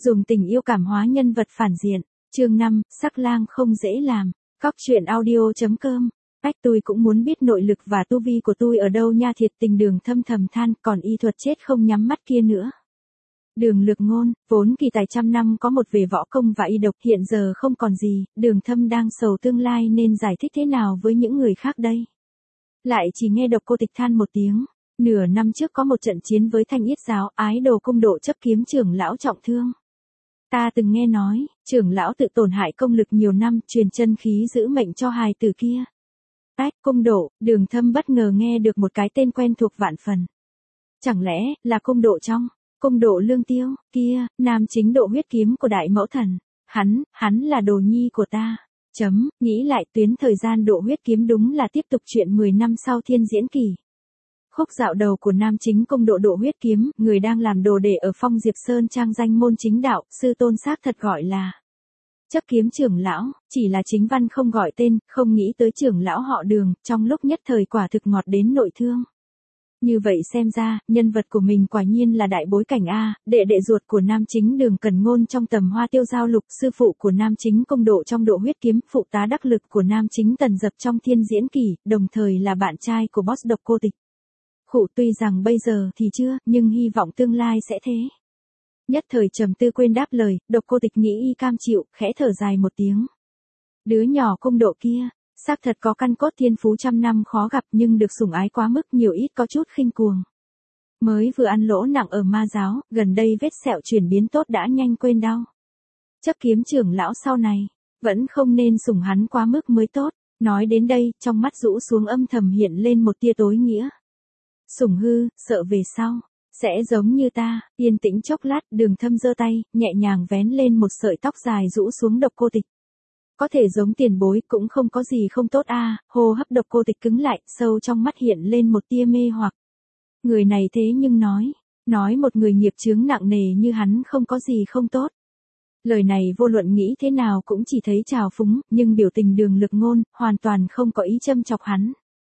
Dùng tình yêu cảm hóa nhân vật phản diện. Chương 5, sắc lang không dễ làm. Cóc truyện audio.com. Tôi cũng muốn biết nội lực và tu vi của tôi ở đâu nha, thiệt tình Đường Thâm thầm than, còn y thuật chết không nhắm mắt kia nữa. Đường Lực Ngôn, vốn kỳ tài trăm năm có một về võ công và y độc, hiện giờ không còn gì, Đường Thâm đang sầu tương lai nên giải thích thế nào với những người khác đây. Lại chỉ nghe Độc Cô Tịch than một tiếng. Nửa năm trước có một trận chiến với Thanh Yết giáo, ái đồ Cung Độ chấp kiếm trưởng lão trọng thương. Ta từng nghe nói, trưởng lão tự tổn hại công lực nhiều năm, truyền chân khí giữ mệnh cho hài tử kia. Cung Độ, Đường Thâm bất ngờ nghe được một cái tên quen thuộc vạn phần. Chẳng lẽ là Cung Độ trong Cung Độ Lương Tiêu, kia, nam chính độ huyết kiếm của Đại Mẫu Thần. Hắn là đồ nhi của ta. Nghĩ lại tuyến thời gian độ huyết kiếm đúng là tiếp tục chuyện 10 năm sau Thiên Diễn Kỳ. Khúc dạo đầu của nam chính Cung Độ độ huyết kiếm, người đang làm đồ đệ ở Phong Diệp Sơn trang danh môn chính đạo, sư tôn xác thật gọi là chấp kiếm trưởng lão, chỉ là chính văn không gọi tên, không nghĩ tới trưởng lão họ Đường, trong lúc nhất thời quả thực ngọt đến nội thương. Như vậy xem ra, nhân vật của mình quả nhiên là đại bối cảnh A, đệ ruột của nam chính Đường Cẩn Ngôn trong Tầm Hoa Tiêu Giao Lục, sư phụ của nam chính Cung Độ trong độ huyết kiếm, phụ tá đắc lực của nam chính Tần Dập trong Thiên Diễn Kỳ, đồng thời là bạn trai của boss Độc Cô Tịch. Tuy rằng bây giờ thì chưa, nhưng hy vọng tương lai sẽ thế. Nhất thời trầm tư quên đáp lời, Độc Cô Tịch nghĩ y cam chịu, khẽ thở dài một tiếng. Đứa nhỏ Cung Độ kia, xác thật có căn cốt thiên phú trăm năm khó gặp, nhưng được sủng ái quá mức, nhiều ít có chút khinh cuồng. Mới vừa ăn lỗ nặng ở ma giáo, gần đây vết sẹo chuyển biến tốt đã nhanh quên đau. Chấp kiếm trưởng lão sau này, vẫn không nên sủng hắn quá mức mới tốt. Nói đến đây, trong mắt rũ xuống âm thầm hiện lên một tia tối nghĩa. Sủng hư, sợ về sau sẽ giống như ta. Yên tĩnh chốc lát, Đường Thâm giơ tay, nhẹ nhàng vén lên một sợi tóc dài rũ xuống Độc Cô Tịch. Có thể giống tiền bối cũng không có gì không tốt a. Hô hấp Độc Cô Tịch cứng lại, sâu trong mắt hiện lên một tia mê hoặc. Người này thế nhưng nói một người nghiệp chướng nặng nề như hắn không có gì không tốt. Lời này vô luận nghĩ thế nào cũng chỉ thấy trào phúng, nhưng biểu tình Đường Lực Ngôn hoàn toàn không có ý châm chọc hắn.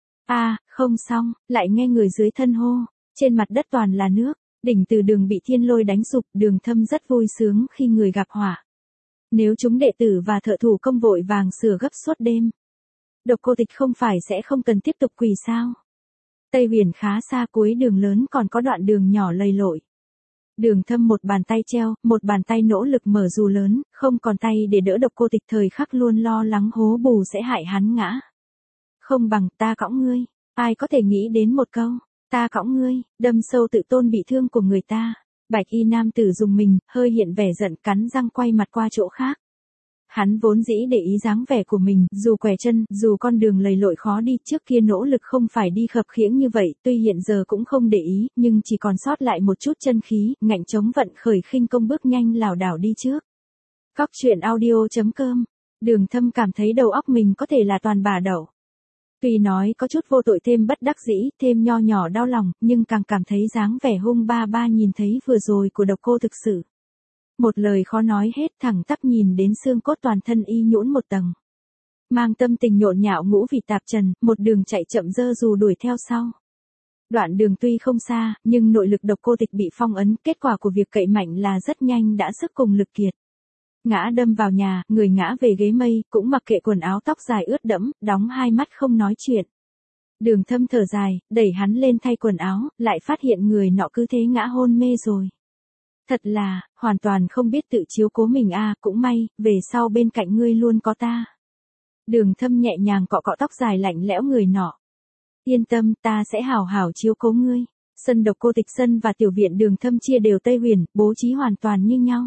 Không xong, lại nghe người dưới thân hô, trên mặt đất toàn là nước, đỉnh từ đường bị thiên lôi đánh sụp, Đường Thâm rất vui sướng khi người gặp họa. Nếu chúng đệ tử và thợ thủ công vội vàng sửa gấp suốt đêm, Độc Cô Tịch không phải sẽ không cần tiếp tục quỳ sao? Tây Huyền khá xa, cuối đường lớn còn có đoạn đường nhỏ lầy lội. Đường Thâm một bàn tay treo, một bàn tay nỗ lực mở dù lớn, không còn tay để đỡ Độc Cô Tịch, thời khắc luôn lo lắng hố bù sẽ hại hắn ngã. Không bằng ta cõng ngươi, ai có thể nghĩ đến một câu, ta cõng ngươi, đâm sâu tự tôn bị thương của người ta. Bạch y nam tử dùng mình, hơi hiện vẻ giận, cắn răng quay mặt qua chỗ khác. Hắn vốn dĩ để ý dáng vẻ của mình, dù quẻ chân, dù con đường lầy lội khó đi, trước kia nỗ lực không phải đi khập khiễng như vậy, tuy hiện giờ cũng không để ý, nhưng chỉ còn sót lại một chút chân khí, ngạnh chống vận khởi khinh công bước nhanh lảo đảo đi trước. Cóc truyện audio.com. Đường Thâm cảm thấy đầu óc mình có thể là toàn bà đậu. Tuy nói có chút vô tội thêm bất đắc dĩ, thêm nho nhỏ đau lòng, nhưng càng cảm thấy dáng vẻ hung ba nhìn thấy vừa rồi của Độc Cô thực sự. Một lời khó nói hết, thẳng tắp nhìn đến xương cốt toàn thân y nhũn một tầng. Mang tâm tình nhộn nhạo ngũ vị tạp trần, một đường chạy chậm dơ dù đuổi theo sau. Đoạn đường tuy không xa, nhưng nội lực Độc Cô Tịch bị phong ấn, kết quả của việc cậy mạnh là rất nhanh đã sức cùng lực kiệt. Ngã đâm vào nhà, người ngã về ghế mây, cũng mặc kệ quần áo tóc dài ướt đẫm, đóng hai mắt không nói chuyện. Đường Thâm thở dài, đẩy hắn lên thay quần áo, lại phát hiện người nọ cứ thế ngã hôn mê rồi. Thật là, hoàn toàn không biết tự chiếu cố mình cũng may, về sau bên cạnh ngươi luôn có ta. Đường Thâm nhẹ nhàng cọ cọ tóc dài lạnh lẽo người nọ. Yên tâm, ta sẽ hảo hảo chiếu cố ngươi. Sân Độc Cô Tịch, sân và tiểu viện Đường Thâm chia đều Tây Huyền, bố trí hoàn toàn như nhau.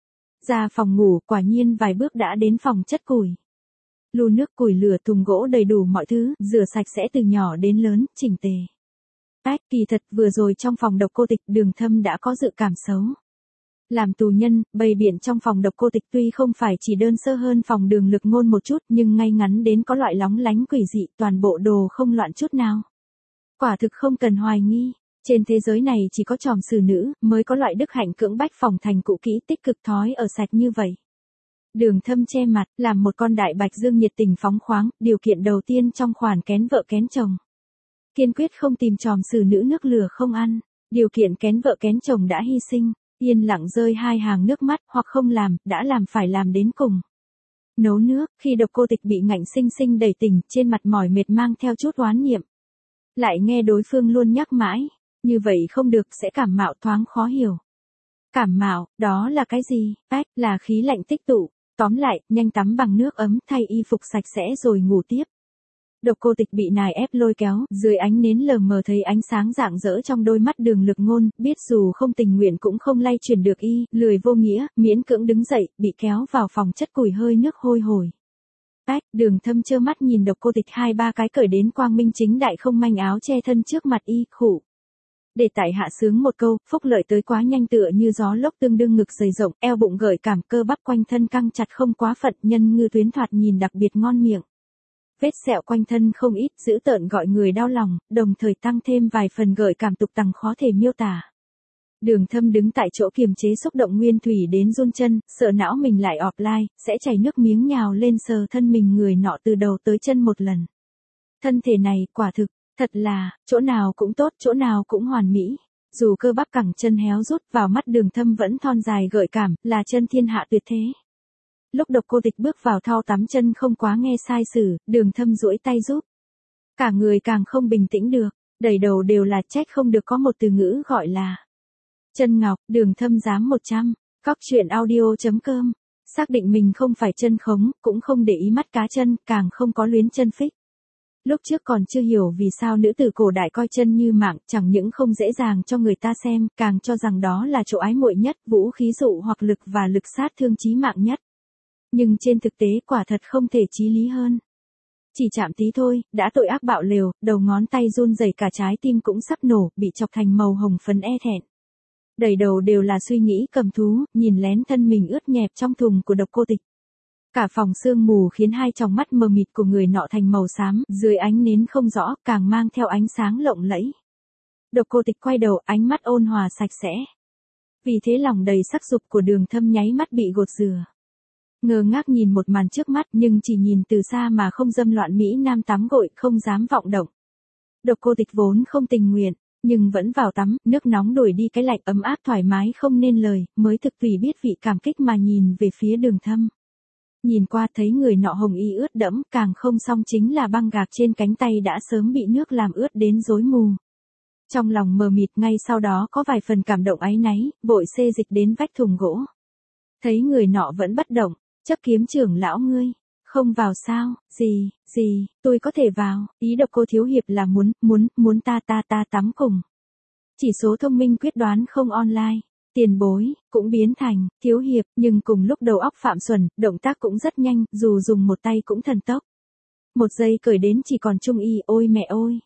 Ra phòng ngủ, quả nhiên vài bước đã đến phòng chất củi. Lu nước, củi lửa, thùng gỗ đầy đủ mọi thứ, rửa sạch sẽ từ nhỏ đến lớn, chỉnh tề. Kỳ thật vừa rồi trong phòng Độc Cô Tịch, Đường Thâm đã có dự cảm xấu. Làm tù nhân, bày biện trong phòng Độc Cô Tịch tuy không phải chỉ đơn sơ hơn phòng Đường Lực Ngôn một chút, nhưng ngay ngắn đến có loại lóng lánh quỷ dị, toàn bộ đồ không loạn chút nào. Quả thực không cần hoài nghi. Trên thế giới này chỉ có tròm xử nữ, mới có loại đức hạnh cưỡng bách phòng thành cũ kỹ tích cực thói ở sạch như vậy. Đường Thâm che mặt, làm một con đại bạch dương nhiệt tình phóng khoáng, điều kiện đầu tiên trong khoản kén vợ kén chồng. Kiên quyết không tìm tròm xử nữ nước lửa không ăn, điều kiện kén vợ kén chồng đã hy sinh. Yên lặng rơi hai hàng nước mắt, hoặc không làm, đã làm phải làm đến cùng. Nấu nước, khi Độc Cô Tịch bị ngạnh sinh sinh đẩy tỉnh, trên mặt mỏi mệt mang theo chút oán niệm. Lại nghe đối phương luôn nhắc mãi, như vậy không được, sẽ cảm mạo, thoáng khó hiểu. Cảm mạo, đó là cái gì? Là khí lạnh tích tụ. Tóm lại, nhanh tắm bằng nước ấm, thay y phục sạch sẽ rồi ngủ tiếp. Độc Cô Tịch bị nài ép lôi kéo, dưới ánh nến lờ mờ thấy ánh sáng rạng rỡ trong đôi mắt Đường Lực Ngôn, biết dù không tình nguyện cũng không lay chuyển được y, lười vô nghĩa, miễn cưỡng đứng dậy, bị kéo vào phòng chất củi hơi nước hôi hổi. Đường Thâm trơ mắt nhìn Độc Cô Tịch hai ba cái cởi đến quang minh chính đại không manh áo che thân trước mặt y, khụ. Để tại hạ sướng một câu, phúc lợi tới quá nhanh tựa như gió lốc, tương đương ngực dày rộng, eo bụng gợi cảm, cơ bắp quanh thân căng chặt không quá phận, nhân ngư tuyến thoạt nhìn đặc biệt ngon miệng. Vết sẹo quanh thân không ít, dữ tợn gọi người đau lòng, đồng thời tăng thêm vài phần gợi cảm tục tằng khó thể miêu tả. Đường Thâm đứng tại chỗ kiềm chế xúc động nguyên thủy đến run chân, sợ não mình lại offline, sẽ chảy nước miếng nhào lên sờ thân mình người nọ từ đầu tới chân một lần. Thân thể này, quả thực, thật là, chỗ nào cũng tốt, chỗ nào cũng hoàn mỹ. Dù cơ bắp cẳng chân héo rút, vào mắt Đường Thâm vẫn thon dài gợi cảm, là chân thiên hạ tuyệt thế. Lúc Độc Cô Tịch bước vào thau tắm chân không quá nghe sai sử, Đường Thâm duỗi tay giúp. Cả người càng không bình tĩnh được, đầy đầu đều là trách không được có một từ ngữ gọi là chân ngọc. Đường Thâm dám 100. Cóc truyện audio.com. Xác định mình không phải chân khống, cũng không để ý mắt cá chân, càng không có luyến chân phích. Lúc trước còn chưa hiểu vì sao nữ tử cổ đại coi chân như mạng, chẳng những không dễ dàng cho người ta xem, càng cho rằng đó là chỗ ái muội nhất, vũ khí dụ hoặc lực và lực sát thương chí mạng nhất. Nhưng trên thực tế quả thật không thể chí lý hơn. Chỉ chạm tí thôi, đã tội ác bạo liều, đầu ngón tay run rẩy, cả trái tim cũng sắp nổ, bị chọc thành màu hồng phấn e thẹn. Đầy đầu đều là suy nghĩ cầm thú, nhìn lén thân mình ướt nhẹp trong thùng của Độc Cô Tịch. Cả phòng sương mù khiến hai tròng mắt mờ mịt của người nọ thành màu xám, dưới ánh nến không rõ, càng mang theo ánh sáng lộng lẫy. Độc Cô Tịch quay đầu, ánh mắt ôn hòa sạch sẽ. Vì thế lòng đầy sắc dục của Đường Thâm nháy mắt bị gột rửa. Ngơ ngác nhìn một màn trước mắt, nhưng chỉ nhìn từ xa mà không dâm loạn mỹ nam tắm gội, không dám vọng động. Độc Cô Tịch vốn không tình nguyện, nhưng vẫn vào tắm, nước nóng đuổi đi cái lạnh, ấm áp thoải mái không nên lời, mới thực tùy biết vị cảm kích mà nhìn về phía Đường Thâm. Nhìn qua thấy người nọ hồng y ướt đẫm, càng không xong chính là băng gạc trên cánh tay đã sớm bị nước làm ướt đến rối mù. Trong lòng mờ mịt, ngay sau đó có vài phần cảm động áy náy, vội xê dịch đến vách thùng gỗ. Thấy người nọ vẫn bất động, chấp kiếm trưởng lão ngươi, không vào sao? Gì, tôi có thể vào, ý Độc Cô thiếu hiệp là muốn ta tắm cùng. Chỉ số thông minh quyết đoán không online. Tiền bối, cũng biến thành, thiếu hiệp, nhưng cùng lúc đầu óc phạm xuẩn, động tác cũng rất nhanh, dù dùng một tay cũng thần tốc. Một giây cởi đến chỉ còn trung y, ôi mẹ ôi.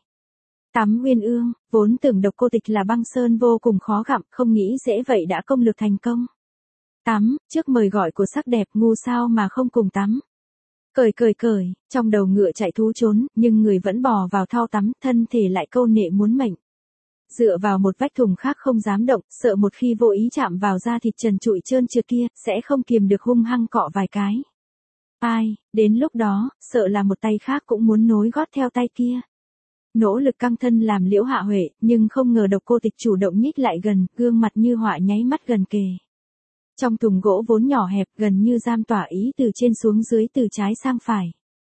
Tắm Uyên Ương, vốn tưởng Độc Cô Tịch là băng sơn vô cùng khó gặm, không nghĩ dễ vậy đã công lược thành công. Tắm, trước mời gọi của sắc đẹp, ngu sao mà không cùng tắm. Cởi, trong đầu ngựa chạy thú trốn, nhưng người vẫn bò vào thau tắm, thân thể lại câu nệ muốn mệnh. Dựa vào một vách thùng khác không dám động, sợ một khi vô ý chạm vào da thịt trần trụi trơn trượt kia, sẽ không kiềm được hung hăng cọ vài cái. Đến lúc đó, sợ là một tay khác cũng muốn nối gót theo tay kia. Nỗ lực căng thân làm Liễu Hạ Huệ, nhưng không ngờ Độc Cô Tịch chủ động nhích lại gần, gương mặt như họa nháy mắt gần kề. Trong thùng gỗ vốn nhỏ hẹp, gần như giam tỏa ý từ trên xuống dưới, từ trái sang phải.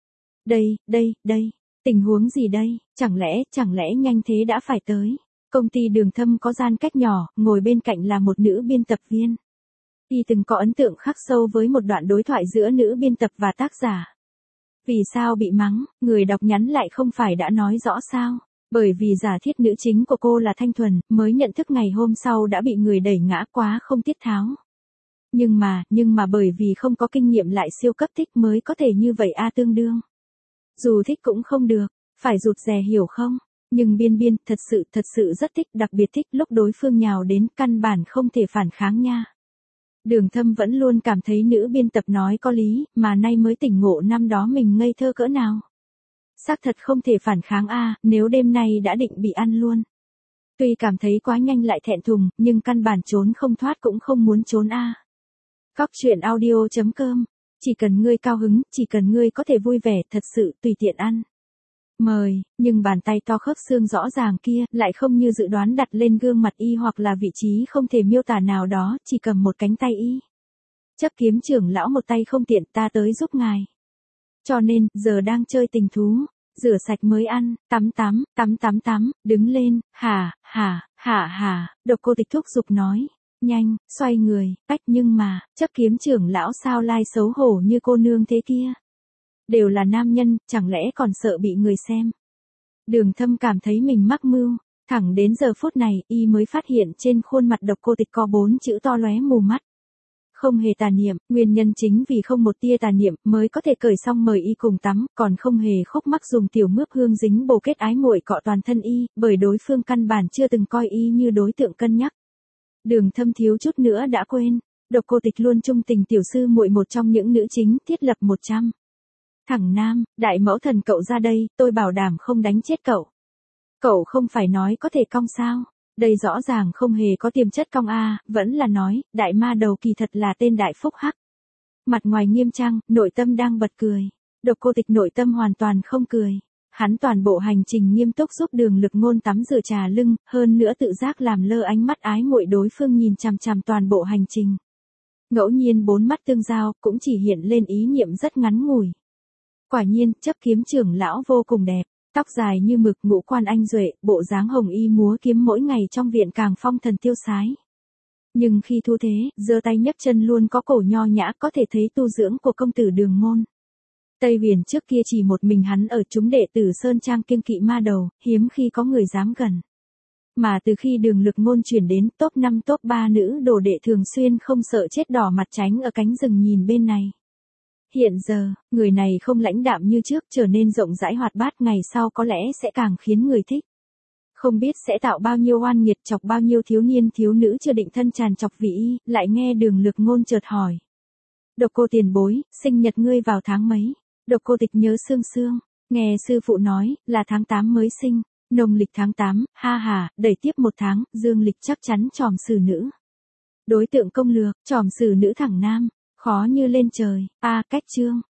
Đây, tình huống gì đây, chẳng lẽ nhanh thế đã phải tới. Công ty Đường Thâm có gian cách nhỏ, ngồi bên cạnh là một nữ biên tập viên. Y từng có ấn tượng khắc sâu với một đoạn đối thoại giữa nữ biên tập và tác giả. Vì sao bị mắng, người đọc nhắn lại không phải đã nói rõ sao? Bởi vì giả thiết nữ chính của cô là thanh thuần, mới nhận thức ngày hôm sau đã bị người đẩy ngã, quá không tiết tháo. Nhưng mà bởi vì không có kinh nghiệm lại siêu cấp thích mới có thể như vậy tương đương. Dù thích cũng không được, phải rụt rè hiểu không? Nhưng biên thật sự rất thích, đặc biệt thích lúc đối phương nhào đến, căn bản không thể phản kháng nha. Đường Thâm vẫn luôn cảm thấy nữ biên tập nói có lý, mà nay mới tỉnh ngộ năm đó mình ngây thơ cỡ nào. Xác thật không thể phản kháng nếu đêm nay đã định bị ăn luôn. Tuy cảm thấy quá nhanh lại thẹn thùng, nhưng căn bản trốn không thoát cũng không muốn trốn Cóc truyện audio.com. Chỉ cần ngươi cao hứng, chỉ cần ngươi có thể vui vẻ, thật sự tùy tiện ăn. Mời, nhưng bàn tay to khớp xương rõ ràng kia, lại không như dự đoán đặt lên gương mặt y hoặc là vị trí không thể miêu tả nào đó, chỉ cầm một cánh tay y. Chấp kiếm trưởng lão một tay không tiện, ta tới giúp ngài. Cho nên, giờ đang chơi tình thú, rửa sạch mới ăn, tắm, đứng lên, Độc Cô Tịch thúc giục nói. Nhanh, xoay người, nhưng mà, chấp kiếm trưởng lão sao lai xấu hổ như cô nương thế kia. Đều là nam nhân, chẳng lẽ còn sợ bị người xem. Đường Thâm cảm thấy mình mắc mưu, thẳng đến giờ phút này, y mới phát hiện trên khuôn mặt Độc Cô Tịch có 4 chữ to lóe mù mắt. Không hề tà niệm, nguyên nhân chính vì không một tia tà niệm mới có thể cởi xong mời y cùng tắm, còn không hề khúc mắc dùng tiểu mướp hương dính bồ kết ái muội cọ toàn thân y, bởi đối phương căn bản chưa từng coi y như đối tượng cân nhắc. Đường Thâm thiếu chút nữa đã quên, Độc Cô Tịch luôn trung tình tiểu sư muội một trong những nữ chính thiết lập 100. Thằng Nam, đại mẫu thần cậu ra đây, tôi bảo đảm không đánh chết cậu. Cậu không phải nói có thể cong sao? Đây rõ ràng không hề có tiềm chất cong a, vẫn là nói, đại ma đầu kỳ thật là tên đại phúc hắc. Mặt ngoài nghiêm trang, nội tâm đang bật cười. Độc Cô Tịch nội tâm hoàn toàn không cười. Hắn toàn bộ hành trình nghiêm túc giúp Đường Lực Ngôn tắm rửa trà lưng, hơn nữa tự giác làm lơ ánh mắt ái muội đối phương nhìn chằm chằm toàn bộ hành trình. Ngẫu nhiên 4 mắt tương giao, cũng chỉ hiện lên ý niệm rất ngắn ngủi. Quả nhiên, chấp kiếm trưởng lão vô cùng đẹp, tóc dài như mực, ngũ quan anh duệ, bộ dáng hồng y múa kiếm mỗi ngày trong viện càng phong thần tiêu sái. Nhưng khi thu thế, giơ tay nhấc chân luôn có cổ nho nhã, có thể thấy tu dưỡng của công tử Đường môn. Tây Huyền trước kia chỉ một mình hắn ở chúng đệ tử Sơn Trang kiêng kỵ ma đầu, hiếm khi có người dám gần. Mà từ khi Đường Lực Ngôn chuyển đến, top 5 top 3 nữ đồ đệ thường xuyên không sợ chết đỏ mặt tránh ở cánh rừng nhìn bên này. Hiện giờ, người này không lãnh đạm như trước, trở nên rộng rãi hoạt bát, ngày sau có lẽ sẽ càng khiến người thích. Không biết sẽ tạo bao nhiêu oan nghiệt, chọc bao nhiêu thiếu niên thiếu nữ chưa định thân tràn chọc vì y, lại nghe Đường Lực Ngôn chợt hỏi. Độc Cô tiền bối, sinh nhật ngươi vào tháng mấy? Độc Cô Tịch nhớ sương sương, nghe sư phụ nói, là tháng 8 mới sinh, nông lịch tháng 8, đẩy tiếp 1 tháng, dương lịch chắc chắn tròm xử nữ. Đối tượng công lược, tròm xử nữ thẳng nam, khó như lên trời, cách chương.